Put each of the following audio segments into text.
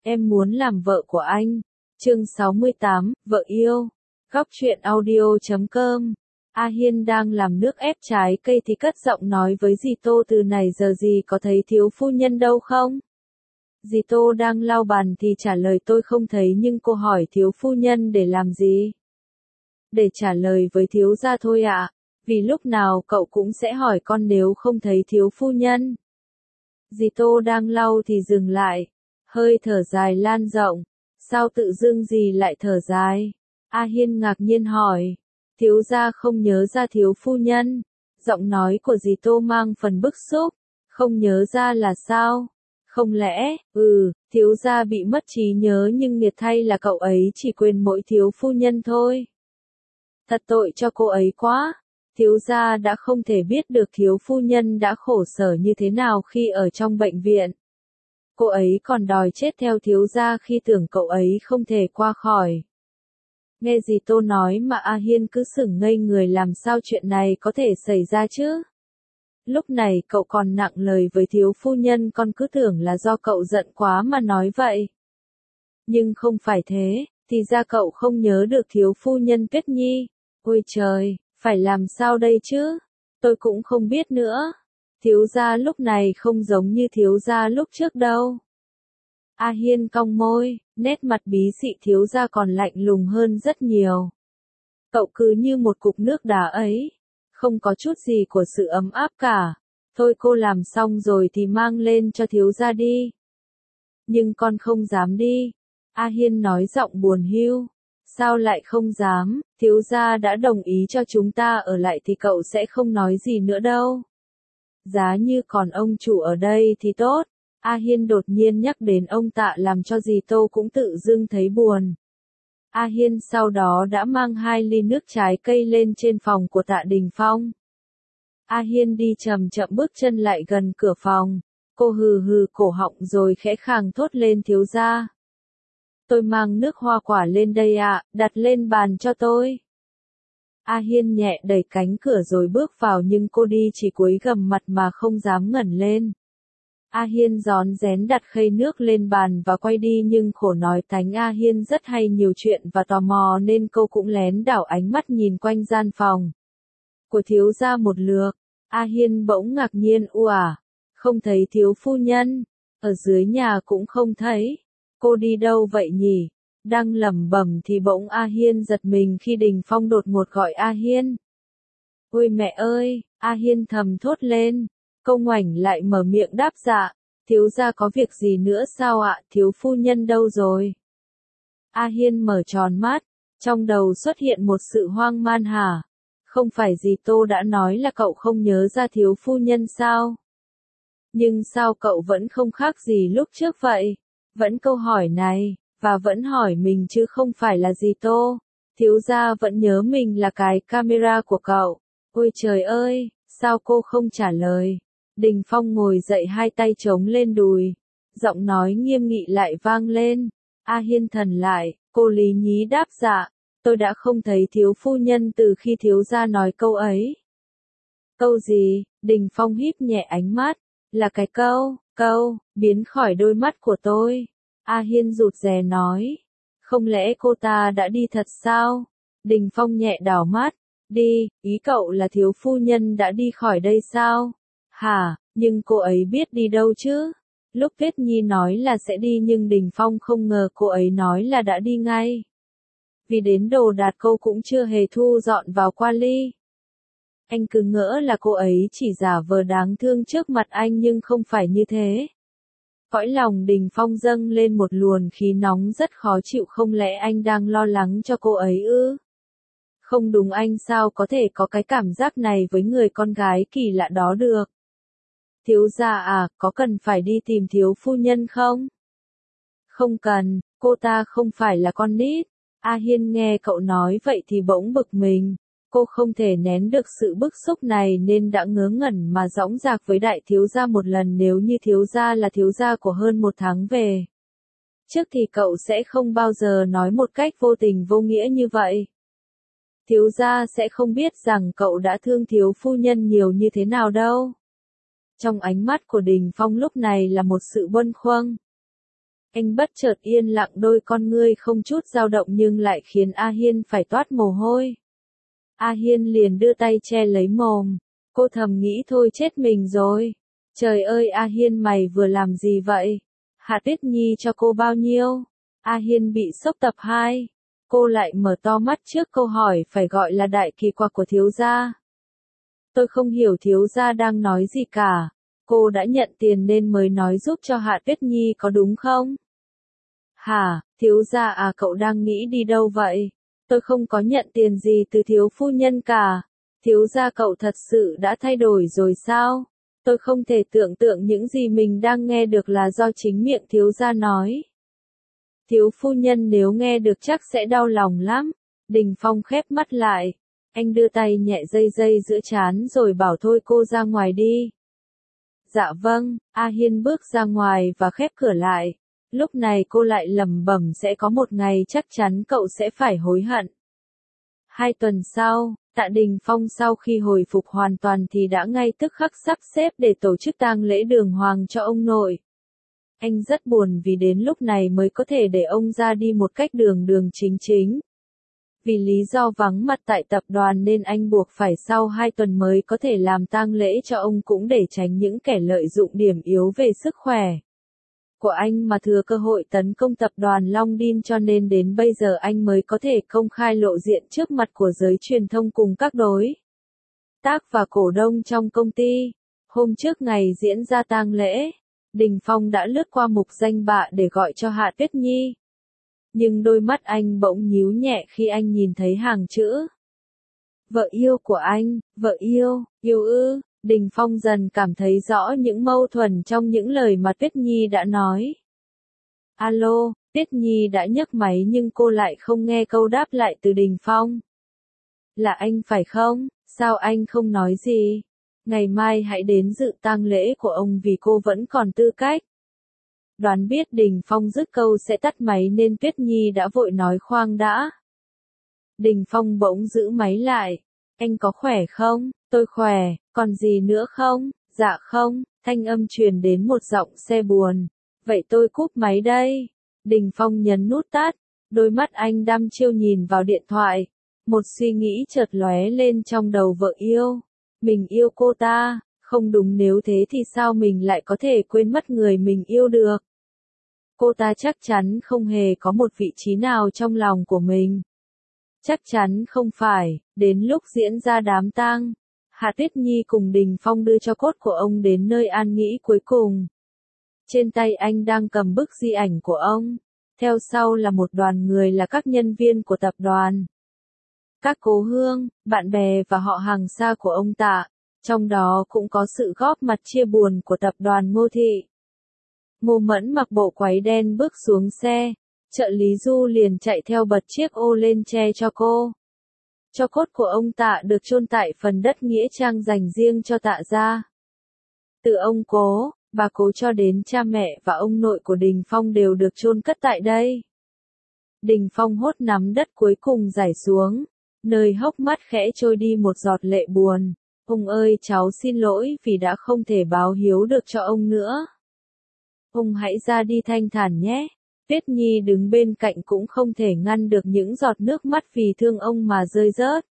Em muốn làm vợ của anh. Chương 68, vợ yêu. Góc truyện audio.com. A Hiên đang làm nước ép trái cây thì cất giọng nói với dì Tô, từ này giờ dì có thấy thiếu phu nhân đâu không? Dì Tô đang lau bàn thì trả lời tôi không thấy, nhưng cô hỏi thiếu phu nhân để làm gì? Để trả lời với thiếu gia thôi ạ. Vì lúc nào cậu cũng sẽ hỏi con nếu không thấy thiếu phu nhân. Dì Tô đang lau thì dừng lại, hơi thở dài lan rộng. Sao tự dưng dì lại thở dài? A Hiên ngạc nhiên hỏi. Thiếu gia không nhớ ra thiếu phu nhân? Giọng nói của dì Tô mang phần bức xúc. Không nhớ ra là sao? Không lẽ, thiếu gia bị mất trí nhớ, nhưng nghiệt thay là cậu ấy chỉ quên mỗi thiếu phu nhân thôi. Thật tội cho cô ấy quá. Thiếu gia đã không thể biết được thiếu phu nhân đã khổ sở như thế nào khi ở trong bệnh viện. Cô ấy còn đòi chết theo thiếu gia khi tưởng cậu ấy không thể qua khỏi. Nghe dì Tô nói mà A Hiên cứ sững ngây người, làm sao chuyện này có thể xảy ra chứ? Lúc này cậu còn nặng lời với thiếu phu nhân, con cứ tưởng là do cậu giận quá mà nói vậy. Nhưng không phải thế, thì ra cậu không nhớ được thiếu phu nhân Tuyết Nhi. Ôi trời, phải làm sao đây chứ? Tôi cũng không biết nữa. Thiếu gia lúc này không giống như thiếu gia lúc trước đâu. A Hiên cong môi, nét mặt bí xị thiếu gia còn lạnh lùng hơn rất nhiều. Cậu cứ như một cục nước đá ấy, không có chút gì của sự ấm áp cả. Thôi cô làm xong rồi thì mang lên cho thiếu gia đi. Nhưng con không dám đi. A Hiên nói giọng buồn hiu. Sao lại không dám? Thiếu gia đã đồng ý cho chúng ta ở lại thì cậu sẽ không nói gì nữa đâu. Giá như còn ông chủ ở đây thì tốt. A Hiên đột nhiên nhắc đến ông Tạ làm cho dì Tô cũng tự dưng thấy buồn. A Hiên sau đó đã mang 2 ly nước trái cây lên trên phòng của Tạ Đình Phong. A Hiên đi chậm chậm bước chân lại gần cửa phòng. Cô hừ hừ cổ họng rồi khẽ khàng thốt lên, thiếu gia. Tôi mang nước hoa quả lên đây ạ, đặt lên bàn cho tôi. A Hiên nhẹ đẩy cánh cửa rồi bước vào, nhưng cô đi chỉ cúi gằm mặt mà không dám ngẩng lên. A Hiên rón rén đặt khay nước lên bàn và quay đi, nhưng khổ nói tánh A Hiên rất hay nhiều chuyện và tò mò nên cô cũng lén đảo ánh mắt nhìn quanh gian phòng của thiếu gia một lượt. A Hiên bỗng ngạc nhiên, không thấy thiếu phu nhân, ở dưới nhà cũng không thấy. Cô đi đâu vậy nhỉ? Đang lẩm bẩm thì bỗng A Hiên giật mình khi Đình Phong đột ngột gọi A Hiên. Ôi mẹ ơi, A Hiên thầm thốt lên. Cô ngoảnh lại mở miệng đáp dạ. Thiếu gia có việc gì nữa sao ạ? Thiếu phu nhân đâu rồi? A Hiên mở tròn mắt, trong đầu xuất hiện một sự hoang man hả? Không phải dì Tô đã nói là cậu không nhớ ra thiếu phu nhân sao? Nhưng sao cậu vẫn không khác gì lúc trước vậy? Vẫn câu hỏi này, và vẫn hỏi mình chứ không phải là dì Tô. Thiếu gia vẫn nhớ mình là cái camera của cậu. Ôi trời ơi, sao cô không trả lời? Đình Phong ngồi dậy, 2 tay chống lên đùi. Giọng nói nghiêm nghị lại vang lên. A Hiên thần lại, cô lý nhí đáp dạ. Tôi đã không thấy thiếu phu nhân từ khi thiếu gia nói câu ấy. Câu gì? Đình Phong híp nhẹ ánh mắt. Là cái câu, biến khỏi đôi mắt của tôi. A Hiên rụt rè nói. Không lẽ cô ta đã đi thật sao? Đình Phong nhẹ đảo mắt. Đi, ý cậu là thiếu phu nhân đã đi khỏi đây sao? Hả, nhưng cô ấy biết đi đâu chứ? Lúc Tuyết Nhi nói là sẽ đi, nhưng Đình Phong không ngờ cô ấy nói là đã đi ngay. Vì đến đồ đạc cô cũng chưa hề thu dọn vào Quali. Anh cứ ngỡ là cô ấy chỉ giả vờ đáng thương trước mặt anh, nhưng không phải như thế. Cõi lòng Đình Phong dâng lên một luồng khí nóng rất khó chịu, không lẽ anh đang lo lắng cho cô ấy ư? Không đúng, anh sao có thể có cái cảm giác này với người con gái kỳ lạ đó được? Thiếu gia à, có cần phải đi tìm thiếu phu nhân không? Không cần, cô ta không phải là con nít. A Hiên nghe cậu nói vậy thì bỗng bực mình. Cô không thể nén được sự bức xúc này nên đã ngớ ngẩn mà dõng dạc với đại thiếu gia một lần. Nếu như thiếu gia là thiếu gia của hơn 1 tháng về trước thì cậu sẽ không bao giờ nói một cách vô tình vô nghĩa như vậy. Thiếu gia sẽ không biết rằng cậu đã thương thiếu phu nhân nhiều như thế nào đâu. Trong ánh mắt của Đình Phong lúc này là một sự bâng khuâng. Anh bất chợt yên lặng, đôi con ngươi không chút dao động nhưng lại khiến A Hiên phải toát mồ hôi. A Hiên liền đưa tay che lấy mồm. Cô thầm nghĩ thôi chết mình rồi. Trời ơi A Hiên, mày vừa làm gì vậy? Hạ Tuyết Nhi cho cô bao nhiêu? A Hiên bị sốc tập 2. Cô lại mở to mắt trước câu hỏi phải gọi là đại kỳ quặc của thiếu gia. Tôi không hiểu thiếu gia đang nói gì cả. Cô đã nhận tiền nên mới nói giúp cho Hạ Tuyết Nhi có đúng không? Hả, thiếu gia à, cậu đang nghĩ đi đâu vậy? Tôi không có nhận tiền gì từ thiếu phu nhân cả. Thiếu gia cậu thật sự đã thay đổi rồi sao? Tôi không thể tưởng tượng những gì mình đang nghe được là do chính miệng thiếu gia nói. Thiếu phu nhân nếu nghe được chắc sẽ đau lòng lắm. Đình Phong khép mắt lại. Anh đưa tay nhẹ dây giữa trán rồi bảo thôi cô ra ngoài đi. Dạ vâng, A Hiên bước ra ngoài và khép cửa lại. Lúc này cô lại lẩm bẩm sẽ có một ngày chắc chắn cậu sẽ phải hối hận. 2 tuần sau, Tạ Đình Phong sau khi hồi phục hoàn toàn thì đã ngay tức khắc sắp xếp để tổ chức tang lễ đường hoàng cho ông nội. Anh rất buồn vì đến lúc này mới có thể để ông ra đi một cách đường đường chính chính. Vì lý do vắng mặt tại tập đoàn nên anh buộc phải sau 2 tuần mới có thể làm tang lễ cho ông, cũng để tránh những kẻ lợi dụng điểm yếu về sức khỏe của anh mà thừa cơ hội tấn công tập đoàn Long Đin, cho nên đến bây giờ anh mới có thể công khai lộ diện trước mặt của giới truyền thông cùng các đối tác và cổ đông trong công ty. Hôm trước ngày diễn ra tang lễ, Đình Phong đã lướt qua mục danh bạ để gọi cho Hạ Tuyết Nhi. Nhưng đôi mắt anh bỗng nhíu nhẹ khi anh nhìn thấy hàng chữ. Vợ yêu của anh, vợ yêu, yêu ư. Đình Phong dần cảm thấy rõ những mâu thuẫn trong những lời mà Tuyết Nhi đã nói. Alo, Tuyết Nhi đã nhấc máy nhưng cô lại không nghe câu đáp lại từ Đình Phong. Là anh phải không? Sao anh không nói gì? Ngày mai hãy đến dự tang lễ của ông vì cô vẫn còn tư cách. Đoán biết Đình Phong dứt câu sẽ tắt máy nên Tuyết Nhi đã vội nói khoan đã. Đình Phong bỗng giữ máy lại. Anh có khỏe không? Tôi khỏe, còn gì nữa không? Dạ không, thanh âm truyền đến một giọng xe buồn. Vậy tôi cúp máy đây. Đình Phong nhấn nút tắt, đôi mắt anh đăm chiêu nhìn vào điện thoại. Một suy nghĩ chợt lóe lên trong đầu vợ yêu. Mình yêu cô ta, không đúng, nếu thế thì sao mình lại có thể quên mất người mình yêu được? Cô ta chắc chắn không hề có một vị trí nào trong lòng của mình. Chắc chắn không phải. Đến lúc diễn ra đám tang, Hạ Tuyết Nhi cùng Đình Phong đưa cho cốt của ông đến nơi an nghỉ cuối cùng. Trên tay anh đang cầm bức di ảnh của ông. Theo sau là một đoàn người là các nhân viên của tập đoàn, các cố hương, bạn bè và họ hàng xa của ông Tạ. Trong đó cũng có sự góp mặt chia buồn của tập đoàn Ngô Thị. Ngô Mẫn mặc bộ váy đen bước xuống xe. Trợ lý Du liền chạy theo bật chiếc ô lên che cho cô. Tro cốt của ông Tạ được chôn tại phần đất nghĩa trang dành riêng cho Tạ gia. Từ ông cố, bà cố cho đến cha mẹ và ông nội của Đình Phong đều được chôn cất tại đây. Đình Phong hốt nắm đất cuối cùng rải xuống, nơi hốc mắt khẽ trôi đi một giọt lệ buồn. Ông ơi, cháu xin lỗi vì đã không thể báo hiếu được cho ông nữa. Ông hãy ra đi thanh thản nhé. Tuyết Nhi đứng bên cạnh cũng không thể ngăn được những giọt nước mắt vì thương ông mà rơi rớt.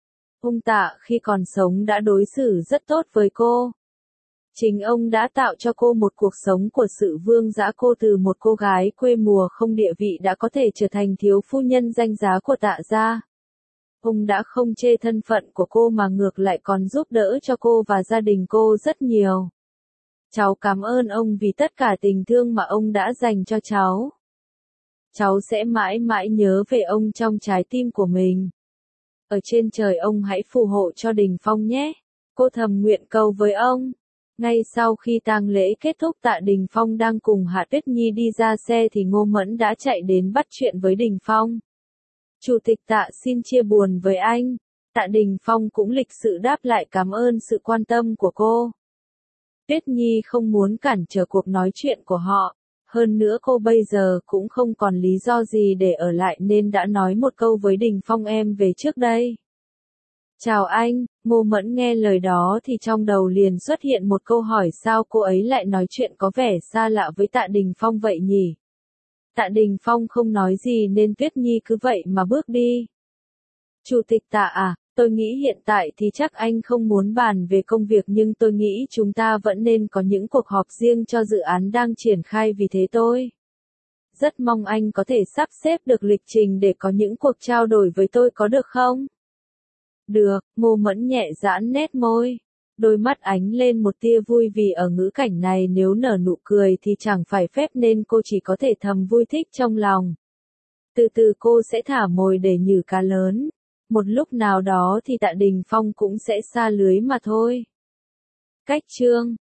Ông Tạ khi còn sống đã đối xử rất tốt với cô. Chính ông đã tạo cho cô một cuộc sống của sự vương dã, cô từ một cô gái quê mùa không địa vị đã có thể trở thành thiếu phu nhân danh giá của Tạ gia. Ông đã không chê thân phận của cô mà ngược lại còn giúp đỡ cho cô và gia đình cô rất nhiều. Cháu cảm ơn ông vì tất cả tình thương mà ông đã dành cho cháu. Cháu sẽ mãi mãi nhớ về ông trong trái tim của mình. Ở trên trời ông hãy phù hộ cho Đình Phong nhé. Cô thầm nguyện cầu với ông. Ngay sau khi tang lễ kết thúc, Tạ Đình Phong đang cùng Hạ Tuyết Nhi đi ra xe thì Ngô Mẫn đã chạy đến bắt chuyện với Đình Phong. Chủ tịch Tạ xin chia buồn với anh. Tạ Đình Phong cũng lịch sự đáp lại cảm ơn sự quan tâm của cô. Tuyết Nhi không muốn cản trở cuộc nói chuyện của họ. Hơn nữa cô bây giờ cũng không còn lý do gì để ở lại nên đã nói một câu với Đình Phong: em về trước đây. Chào anh. Ngô Mẫn nghe lời đó thì trong đầu liền xuất hiện một câu hỏi: sao cô ấy lại nói chuyện có vẻ xa lạ với Tạ Đình Phong vậy nhỉ? Tạ Đình Phong không nói gì nên Tuyết Nhi cứ vậy mà bước đi. Chủ tịch Tạ à, tôi nghĩ hiện tại thì chắc anh không muốn bàn về công việc nhưng tôi nghĩ chúng ta vẫn nên có những cuộc họp riêng cho dự án đang triển khai vì thế tôi rất mong anh có thể sắp xếp được lịch trình để có những cuộc trao đổi với tôi có được không? Được, Ngô Mẫn nhẹ giãn nét môi. Đôi mắt ánh lên một tia vui vì ở ngữ cảnh này nếu nở nụ cười thì chẳng phải phép nên cô chỉ có thể thầm vui thích trong lòng. Từ từ cô sẽ thả mồi để nhử cá lớn. Một lúc nào đó thì Tạ Đình Phong cũng sẽ sa lưới mà thôi. Cách chương